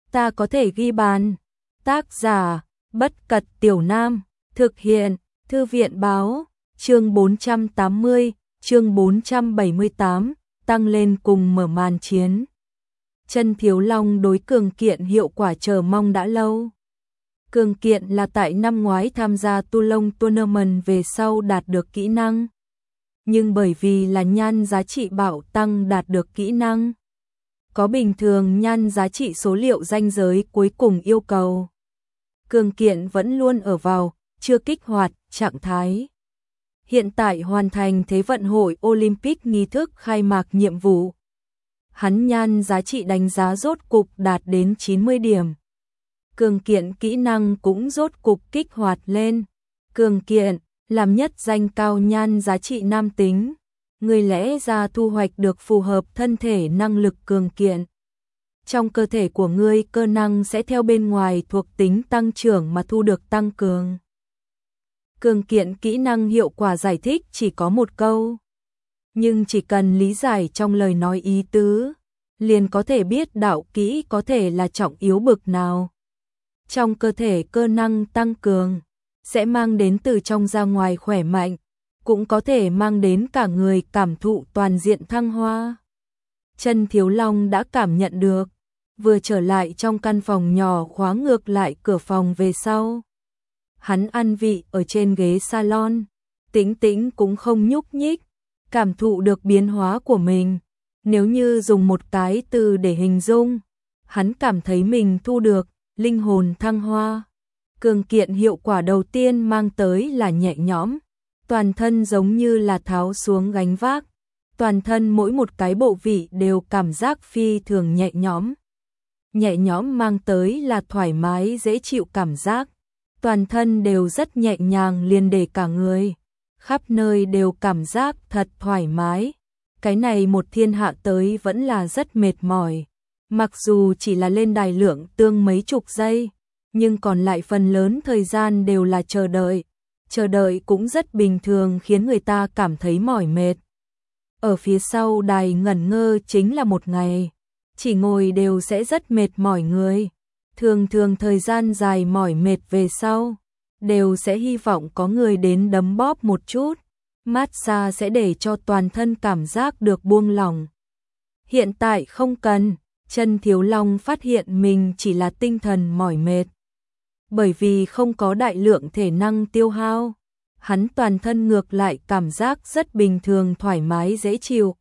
ta có thể ghi bàn. Tác giả, Bất Cật Tiểu Nam, thực hiện, Thư viện báo, chương 480, chương 478, tăng lên cùng mở màn chiến. Chân Thiếu Long đối Cường Kiện hiệu quả chờ mong đã lâu. Cường Kiện là tại năm ngoái tham gia Tu Long Tournament về sau đạt được kỹ năng. Nhưng bởi vì là nhan giá trị bạo tăng đạt được kỹ năng. Có bình thường nhan giá trị số liệu ranh giới cuối cùng yêu cầu. Cường Kiện vẫn luôn ở vào, chưa kích hoạt, trạng thái. Hiện tại hoàn thành Thế vận hội Olympic nghi thức khai mạc nhiệm vụ. Hắn nhan giá trị đánh giá rốt cục đạt đến 90 điểm. Cường Kiện kỹ năng cũng rốt cục kích hoạt lên. Cường Kiện, làm nhất danh cao nhan giá trị nam tính. Người lẽ ra thu hoạch được phù hợp thân thể năng lực Cường Kiện. Trong cơ thể của ngươi cơ năng sẽ theo bên ngoài thuộc tính tăng trưởng mà thu được tăng cường. Cường Kiện kỹ năng hiệu quả giải thích chỉ có một câu. Nhưng chỉ cần lý giải trong lời nói ý tứ, liền có thể biết đạo kỹ có thể là trọng yếu bực nào. Trong cơ thể cơ năng tăng cường, sẽ mang đến từ trong ra ngoài khỏe mạnh, cũng có thể mang đến cả người cảm thụ toàn diện thăng hoa. Chân Thiếu Long đã cảm nhận được, vừa trở lại trong căn phòng nhỏ khóa ngược lại cửa phòng về sau. Hắn ăn vị ở trên ghế salon, tĩnh tĩnh cũng không nhúc nhích, cảm thụ được biến hóa của mình. Nếu như dùng một cái từ để hình dung, hắn cảm thấy mình thu được linh hồn thăng hoa. Cường Kiện hiệu quả đầu tiên mang tới là nhẹ nhõm, toàn thân giống như là tháo xuống gánh vác, toàn thân mỗi một cái bộ vị đều cảm giác phi thường nhẹ nhõm. Nhẹ nhõm mang tới là thoải mái dễ chịu cảm giác, toàn thân đều rất nhẹ nhàng liền để cả người, khắp nơi đều cảm giác thật thoải mái. Cái này một thiên hạ tới vẫn là rất mệt mỏi, mặc dù chỉ là lên đài lượng tương mấy chục giây, nhưng còn lại phần lớn thời gian đều là chờ đợi cũng rất bình thường khiến người ta cảm thấy mỏi mệt. Ở phía sau đài ngẩn ngơ chính là một ngày, chỉ ngồi đều sẽ rất mệt mỏi người. Thường thường thời gian dài mỏi mệt về sau, đều sẽ hy vọng có người đến đấm bóp một chút, massage sẽ để cho toàn thân cảm giác được buông lỏng. Hiện tại không cần, Chân Thiếu Long phát hiện mình chỉ là tinh thần mỏi mệt. Bởi vì không có đại lượng thể năng tiêu hao, hắn toàn thân ngược lại cảm giác rất bình thường thoải mái dễ chịu.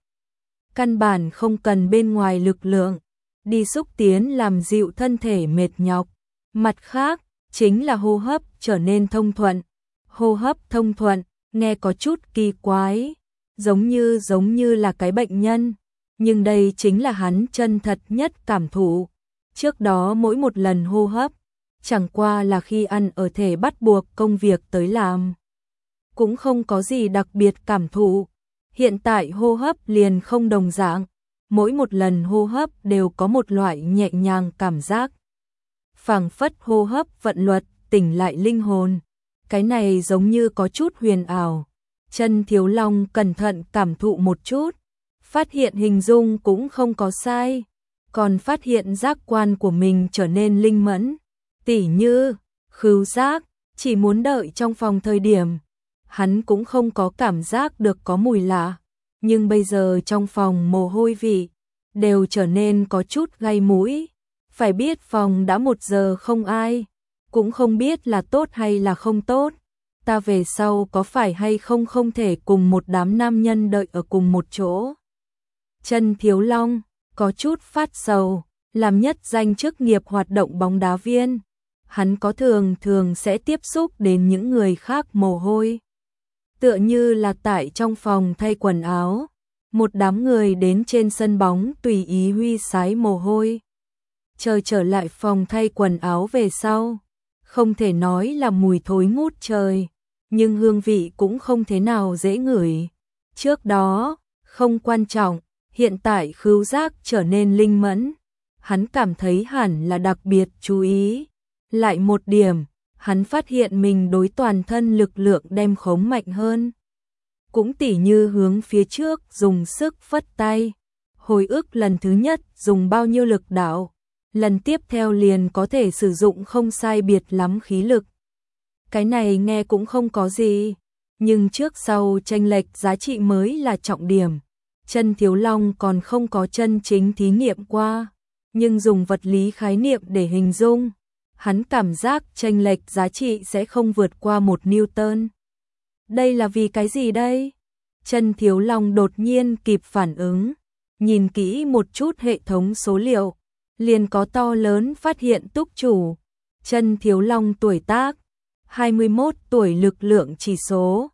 Căn bản không cần bên ngoài lực lượng, đi xúc tiến làm dịu thân thể mệt nhọc. Mặt khác, chính là hô hấp trở nên thông thuận. Hô hấp thông thuận, nghe có chút kỳ quái, giống như là cái bệnh nhân. Nhưng đây chính là hắn chân thật nhất cảm thụ. Trước đó mỗi một lần hô hấp, chẳng qua là khi ăn ở thể bắt buộc công việc tới làm. Cũng không có gì đặc biệt cảm thụ. Hiện tại hô hấp liền không đồng dạng. Mỗi một lần hô hấp đều có một loại nhẹ nhàng cảm giác. Phảng phất hô hấp vận luật, tỉnh lại linh hồn. Cái này giống như có chút huyền ảo. Chân Thiếu Long cẩn thận cảm thụ một chút. Phát hiện hình dung cũng không có sai. Còn phát hiện giác quan của mình trở nên linh mẫn. Tỉ như, khứu giác, chỉ muốn đợi trong phòng thời điểm. Hắn cũng không có cảm giác được có mùi lạ. Nhưng bây giờ trong phòng mồ hôi vị, đều trở nên có chút gai mũi. Phải biết phòng đã 1 giờ không ai, cũng không biết là tốt hay là không tốt. Ta về sau có phải hay không không thể cùng một đám nam nhân đợi ở cùng một chỗ. Chân Thiếu Long, có chút phát sầu, làm nhất danh chức nghiệp hoạt động bóng đá viên. Hắn có thường sẽ tiếp xúc đến những người khác mồ hôi. Tựa như là tại trong phòng thay quần áo, một đám người đến trên sân bóng tùy ý huy sái mồ hôi. Trở lại phòng thay quần áo về sau, không thể nói là mùi thối ngút trời, nhưng hương vị cũng không thế nào dễ ngửi. Trước đó, không quan trọng, hiện tại khứu giác trở nên linh mẫn, hắn cảm thấy hẳn là đặc biệt chú ý. Lại một điểm, hắn phát hiện mình đối toàn thân lực lượng đem khống mạnh hơn. Cũng tỉ như hướng phía trước dùng sức phất tay. Hồi ức lần thứ nhất dùng bao nhiêu lực đạo, lần tiếp theo liền có thể sử dụng không sai biệt lắm khí lực. Cái này nghe cũng không có gì, nhưng trước sau chênh lệch giá trị mới là trọng điểm. Chân Thiếu Long còn không có chân chính thí nghiệm qua, nhưng dùng vật lý khái niệm để hình dung, hắn cảm giác chênh lệch giá trị sẽ không vượt qua 1 Newton. Đây là vì cái gì đây? Chân Thiếu Long đột nhiên kịp phản ứng, nhìn kỹ một chút hệ thống số liệu, liền có to lớn phát hiện túc chủ. Chân Thiếu Long tuổi tác, 21 tuổi, lực lượng chỉ số,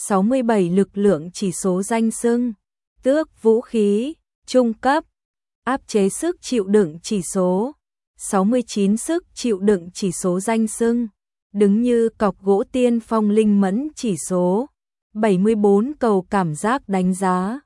67 lực lượng chỉ số danh xưng, tước vũ khí, trung cấp, áp chế sức chịu đựng chỉ số, 69 sức chịu đựng chỉ số danh xưng, đứng như cọc gỗ tiên phong linh mẫn chỉ số, 74 cầu cảm giác đánh giá,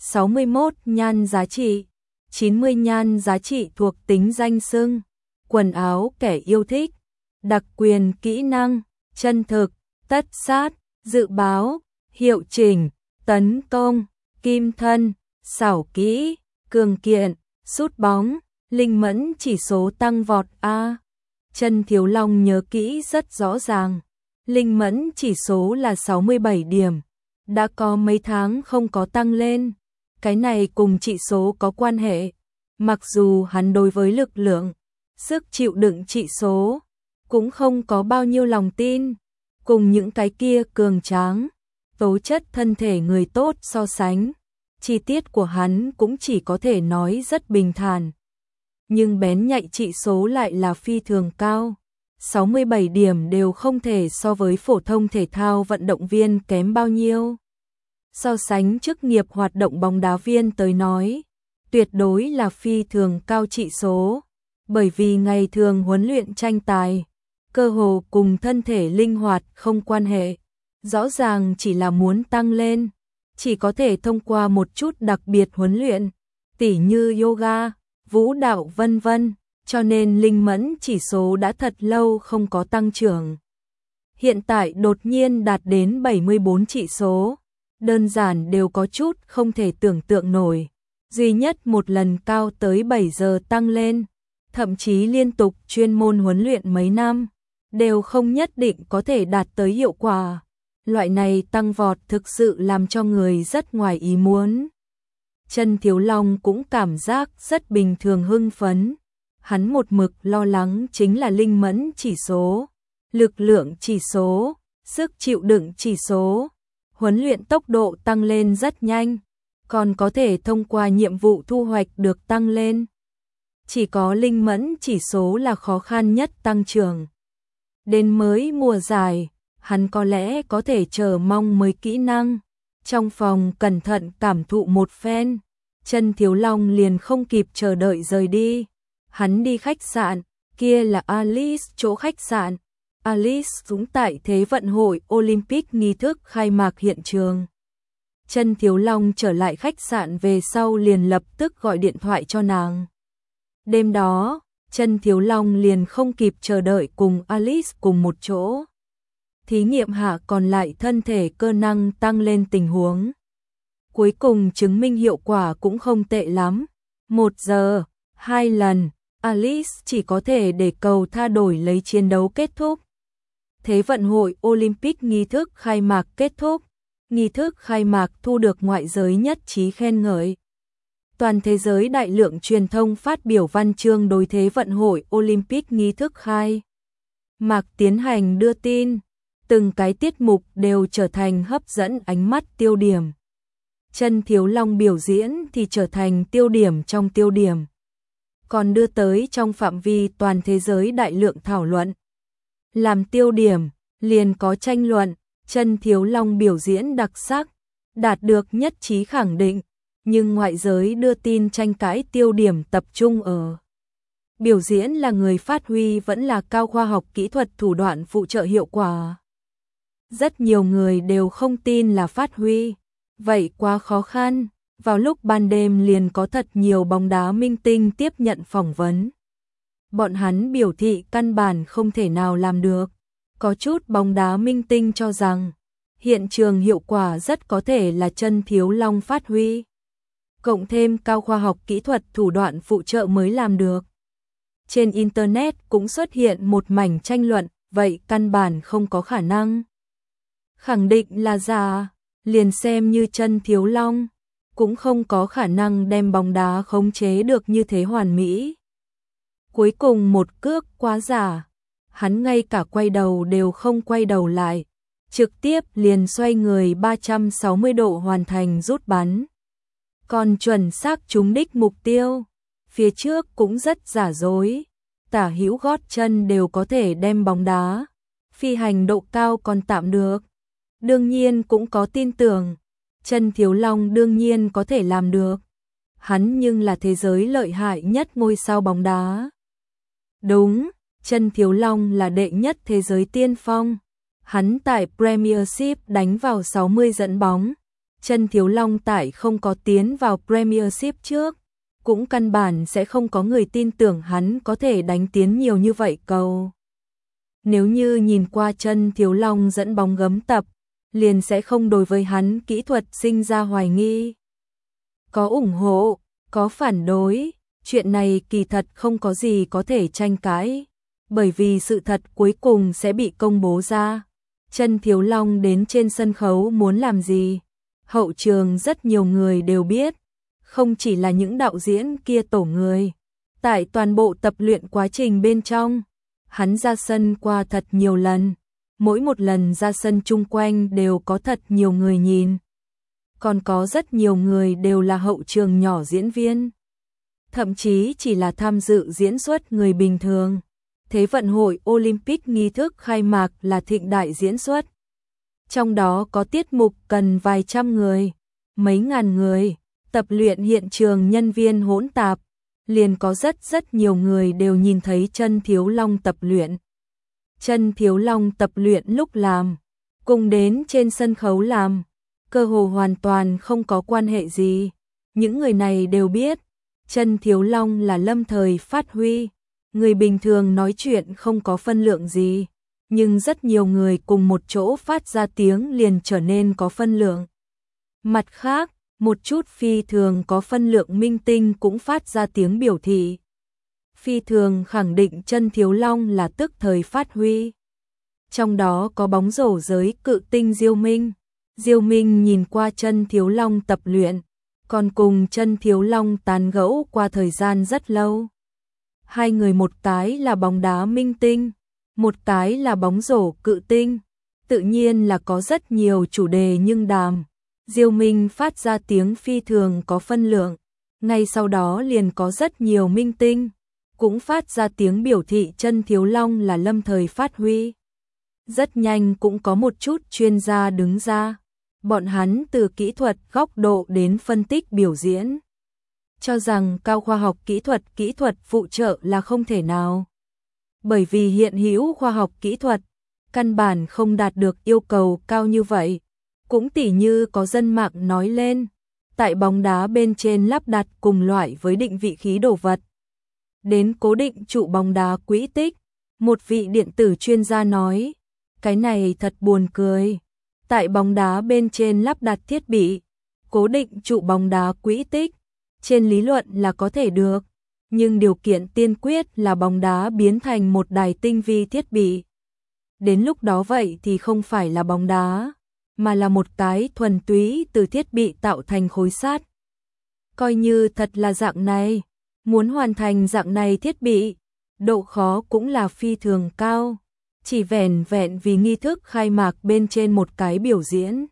61 nhan giá trị, 90 nhan giá trị thuộc tính danh xưng, quần áo kẻ yêu thích, đặc quyền kỹ năng, chân thực, tất sát, dự báo, hiệu chỉnh, tấn công, kim thân, xảo kỹ, cường kiện, sút bóng, linh mẫn chỉ số tăng vọt A. Chân Thiếu Long nhớ kỹ rất rõ ràng, linh mẫn chỉ số là 67 điểm, đã có mấy tháng không có tăng lên, cái này cùng chỉ số có quan hệ, mặc dù hắn đối với lực lượng, sức chịu đựng chỉ số, cũng không có bao nhiêu lòng tin, cùng những cái kia cường tráng, tố chất thân thể người tốt so sánh, chi tiết của hắn cũng chỉ có thể nói rất bình thản. Nhưng bén nhạy trị số lại là phi thường cao, 67 điểm đều không thể so với phổ thông thể thao vận động viên kém bao nhiêu. So sánh chức nghiệp hoạt động bóng đá viên tới nói, tuyệt đối là phi thường cao trị số, bởi vì ngày thường huấn luyện tranh tài, cơ hồ cùng thân thể linh hoạt không quan hệ, rõ ràng chỉ là muốn tăng lên, chỉ có thể thông qua một chút đặc biệt huấn luyện, tỉ như yoga, vũ đạo vân vân, cho nên linh mẫn chỉ số đã thật lâu không có tăng trưởng. Hiện tại đột nhiên đạt đến 74 trị số, đơn giản đều có chút không thể tưởng tượng nổi, duy nhất một lần cao tới 7 giờ tăng lên, thậm chí liên tục chuyên môn huấn luyện mấy năm, đều không nhất định có thể đạt tới hiệu quả. Loại này tăng vọt thực sự làm cho người rất ngoài ý muốn. Chân Thiếu Long cũng cảm giác rất bình thường hưng phấn. Hắn một mực lo lắng chính là linh mẫn chỉ số, lực lượng chỉ số, sức chịu đựng chỉ số. Huấn luyện tốc độ tăng lên rất nhanh, còn có thể thông qua nhiệm vụ thu hoạch được tăng lên. Chỉ có linh mẫn chỉ số là khó khăn nhất tăng trưởng. Đến mới mùa giải, hắn có lẽ có thể chờ mong mới kỹ năng. Trong phòng cẩn thận cảm thụ một phen, Chân Thiếu Long liền không kịp chờ đợi rời đi. Hắn đi khách sạn, kia là Alice chỗ khách sạn. Alice cũng tại Thế vận hội Olympic nghi thức khai mạc hiện trường. Chân Thiếu Long trở lại khách sạn về sau liền lập tức gọi điện thoại cho nàng. Đêm đó, Chân Thiếu Long liền không kịp chờ đợi cùng Alice cùng một chỗ. Thí nghiệm hạ còn lại thân thể cơ năng tăng lên tình huống. Cuối cùng chứng minh hiệu quả cũng không tệ lắm. 1 giờ, 2 lần, Alice chỉ có thể để cầu tha đổi lấy chiến đấu kết thúc. Thế vận hội Olympic nghi thức khai mạc kết thúc. Nghi thức khai mạc thu được ngoại giới nhất trí khen ngợi. Toàn thế giới đại lượng truyền thông phát biểu văn chương đối Thế vận hội Olympic nghi thức khai mạc tiến hành đưa tin. Từng cái tiết mục đều trở thành hấp dẫn ánh mắt tiêu điểm. Chân Thiếu Long biểu diễn thì trở thành tiêu điểm trong tiêu điểm. Còn đưa tới trong phạm vi toàn thế giới đại lượng thảo luận. Làm tiêu điểm, liền có tranh luận, Chân Thiếu Long biểu diễn đặc sắc, đạt được nhất trí khẳng định, nhưng ngoại giới đưa tin tranh cãi tiêu điểm tập trung ở. Biểu diễn là người phát huy vẫn là cao khoa học kỹ thuật thủ đoạn phụ trợ hiệu quả. Rất nhiều người đều không tin là phát huy, vậy quá khó khăn, vào lúc ban đêm liền có thật nhiều bóng đá minh tinh tiếp nhận phỏng vấn. Bọn hắn biểu thị căn bản không thể nào làm được, có chút bóng đá minh tinh cho rằng, hiện trường hiệu quả rất có thể là Chân Thiếu Long phát huy. Cộng thêm cao khoa học kỹ thuật thủ đoạn phụ trợ mới làm được. trên Internet cũng xuất hiện một mảnh tranh luận, vậy căn bản không có khả năng khẳng định là giả, liền xem như Chân Thiếu Long, cũng không có khả năng đem bóng đá khống chế được như thế hoàn mỹ. Cuối cùng một cước quá giả, hắn ngay cả quay đầu đều không quay đầu lại, trực tiếp liền xoay người 360 độ hoàn thành rút bắn. Còn chuẩn xác trúng đích mục tiêu, phía trước cũng rất giả dối, tả hữu gót chân đều có thể đem bóng đá, phi hành độ cao còn tạm được. Đương nhiên cũng có tin tưởng, Chân Thiếu Long đương nhiên có thể làm được. Hắn nhưng là thế giới lợi hại nhất ngôi sao bóng đá. Đúng, Chân Thiếu Long là đệ nhất thế giới tiên phong. Hắn tại Premiership đánh vào 60 dẫn bóng. Chân Thiếu Long tại không có tiến vào Premiership trước, cũng căn bản sẽ không có người tin tưởng hắn có thể đánh tiến nhiều như vậy cầu. Nếu như nhìn qua Chân Thiếu Long dẫn bóng gấm tập, liền sẽ không đối với hắn kỹ thuật sinh ra hoài nghi. Có ủng hộ, có phản đối, chuyện này kỳ thật không có gì có thể tranh cãi, bởi vì sự thật cuối cùng sẽ bị công bố ra. Chân Thiếu Long đến trên sân khấu muốn làm gì? Hậu trường rất nhiều người đều biết, không chỉ là những đạo diễn kia tổ người. Tại toàn bộ tập luyện quá trình bên trong, hắn ra sân qua thật nhiều lần, mỗi một lần ra sân chung quanh đều có thật nhiều người nhìn. Còn có rất nhiều người đều là hậu trường nhỏ diễn viên, thậm chí chỉ là tham dự diễn xuất người bình thường. Thế vận hội Olympic nghi thức khai mạc là thịnh đại diễn xuất. Trong đó có tiết mục cần vài trăm người, mấy ngàn người, tập luyện hiện trường nhân viên hỗn tạp, liền có rất nhiều người đều nhìn thấy Chân Thiếu Long tập luyện. Chân Thiếu Long tập luyện lúc làm, cùng đến trên sân khấu làm, cơ hồ hoàn toàn không có quan hệ gì. Những người này đều biết, Chân Thiếu Long là lâm thời phát huy, người bình thường nói chuyện không có phân lượng gì, nhưng rất nhiều người cùng một chỗ phát ra tiếng liền trở nên có phân lượng. Mặt khác, một chút phi thường có phân lượng minh tinh cũng phát ra tiếng biểu thị. Phi thường khẳng định Chân Thiếu Long là tức thời phát huy. Trong đó có bóng rổ giới cự tinh Diêu Minh. Diêu Minh nhìn qua Chân Thiếu Long tập luyện, còn cùng Chân Thiếu Long tán gẫu qua thời gian rất lâu. Hai người một cái là bóng đá minh tinh, một cái là bóng rổ cự tinh, tự nhiên là có rất nhiều chủ đề nhưng đàm. Diêu Minh phát ra tiếng phi thường có phân lượng, ngay sau đó liền có rất nhiều minh tinh cũng phát ra tiếng biểu thị Chân Thiếu Long là lâm thời phát huy. Rất nhanh cũng có một chút chuyên gia đứng ra, bọn hắn từ kỹ thuật góc độ đến phân tích biểu diễn, cho rằng cao khoa học kỹ thuật phụ trợ là không thể nào. Bởi vì hiện hữu khoa học kỹ thuật, căn bản không đạt được yêu cầu cao như vậy. Cũng tỉ như có dân mạng nói lên, tại bóng đá bên trên lắp đặt cùng loại với định vị khí đồ vật, đến cố định trụ bóng đá quỹ tích. Một vị điện tử chuyên gia nói, cái này thật buồn cười. Tại bóng đá bên trên lắp đặt thiết bị, cố định trụ bóng đá quỹ tích, trên lý luận là có thể được, nhưng điều kiện tiên quyết là bóng đá biến thành một đài tinh vi thiết bị. Đến lúc đó vậy thì không phải là bóng đá, mà là một cái thuần túy từ thiết bị tạo thành khối sắt. Coi như thật là dạng này, muốn hoàn thành dạng này thiết bị, độ khó cũng là phi thường cao, chỉ vẻn vẹn vì nghi thức khai mạc bên trên một cái biểu diễn.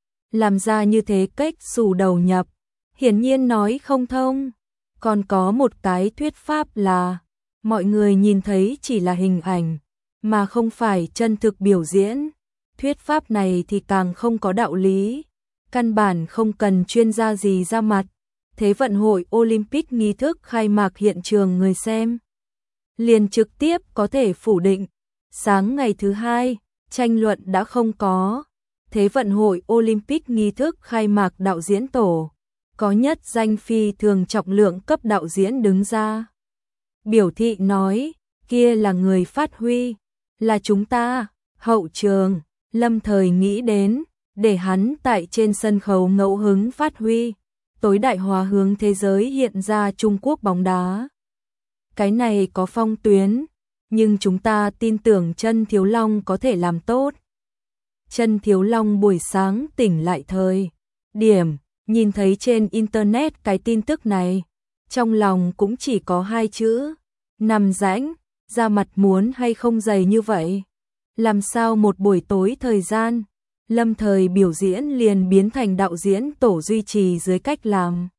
Làm ra như thế cách xù đầu nhập, hiển nhiên nói không thông. Còn có một cái thuyết pháp là, mọi người nhìn thấy chỉ là hình ảnh, mà không phải chân thực biểu diễn. Thuyết pháp này thì càng không có đạo lý, căn bản không cần chuyên gia gì ra mặt. Thế vận hội Olympic nghi thức khai mạc hiện trường người xem liền trực tiếp có thể phủ định. Sáng ngày thứ hai, tranh luận đã không có. Thế vận hội Olympic nghi thức khai mạc đạo diễn tổ, có nhất danh phi thường trọng lượng cấp đạo diễn đứng ra. Biểu thị nói, kia là người phát huy, là chúng ta, hậu trường, lâm thời nghĩ đến, để hắn tại trên sân khấu ngẫu hứng phát huy, tối đại hóa hướng thế giới hiện ra Trung Quốc bóng đá. cái này có phong tuyến, nhưng chúng ta tin tưởng Chân Thiếu Long có thể làm tốt. Chân Thiếu Long buổi sáng tỉnh lại thời điểm nhìn thấy trên internet cái tin tức này, trong lòng cũng chỉ có hai chữ, nằm rãnh, da mặt muốn hay không dày như vậy. Làm sao một buổi tối thời gian, lâm thời biểu diễn liền biến thành đạo diễn tổ duy trì dưới cách làm.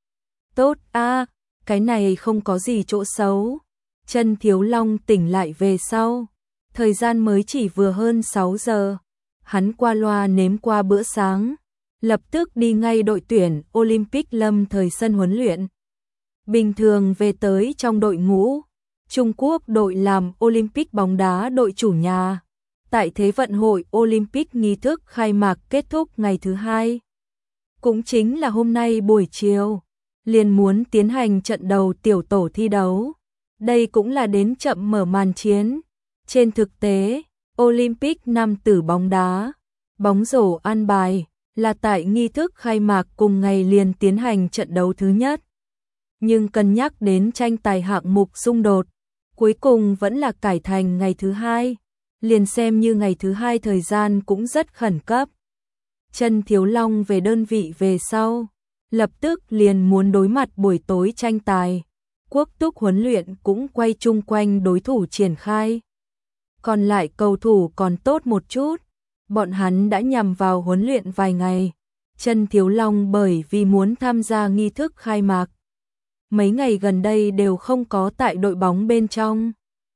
Tốt a, cái này không có gì chỗ xấu. Chân Thiếu Long tỉnh lại về sau, thời gian mới chỉ vừa hơn 6 giờ. Hắn qua loa nếm qua bữa sáng, lập tức đi ngay đội tuyển Olympic lâm thời sân huấn luyện. Bình thường về tới trong đội ngũ, Trung Quốc đội làm Olympic bóng đá đội chủ nhà. Tại Thế vận hội Olympic nghi thức khai mạc kết thúc ngày thứ hai. Cũng chính là hôm nay buổi chiều, liền muốn tiến hành trận đầu tiểu tổ thi đấu. Đây cũng là đến chậm mở màn chiến. Trên thực tế, Olympic nam tử bóng đá, bóng rổ an bài là tại nghi thức khai mạc cùng ngày liền tiến hành trận đấu thứ nhất. Nhưng cân nhắc đến tranh tài hạng mục xung đột, cuối cùng vẫn là cải thành ngày thứ hai, liền xem như ngày thứ hai thời gian cũng rất khẩn cấp. Chân Thiếu Long về đơn vị về sau, lập tức liền muốn đối mặt buổi tối tranh tài. Quốc túc huấn luyện cũng quay chung quanh đối thủ triển khai. Còn lại cầu thủ còn tốt một chút, bọn hắn đã nhằm vào huấn luyện vài ngày. Chân Thiếu Long bởi vì muốn tham gia nghi thức khai mạc, mấy ngày gần đây đều không có tại đội bóng bên trong.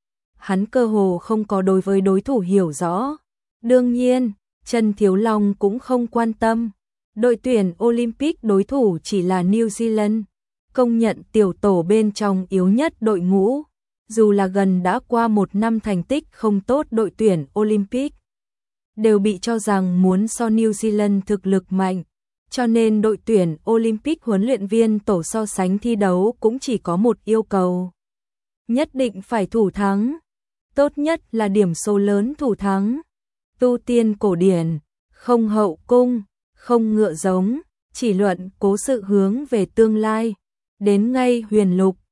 Hắn cơ hồ không có đối với đối thủ hiểu rõ. Đương nhiên, Chân Thiếu Long cũng không quan tâm. Đội tuyển Olympic đối thủ chỉ là New Zealand, công nhận tiểu tổ bên trong yếu nhất đội ngũ. Dù là gần đã qua một năm thành tích không tốt đội tuyển Olympic, đều bị cho rằng muốn so New Zealand thực lực mạnh. Cho nên đội tuyển Olympic huấn luyện viên tổ so sánh thi đấu cũng chỉ có một yêu cầu. Nhất định phải thủ thắng. Tốt nhất là điểm số lớn thủ thắng. Tu tiên cổ điển, không hậu cung, không ngựa giống, chỉ luận cố sự hướng về tương lai. Đến ngay huyền lục,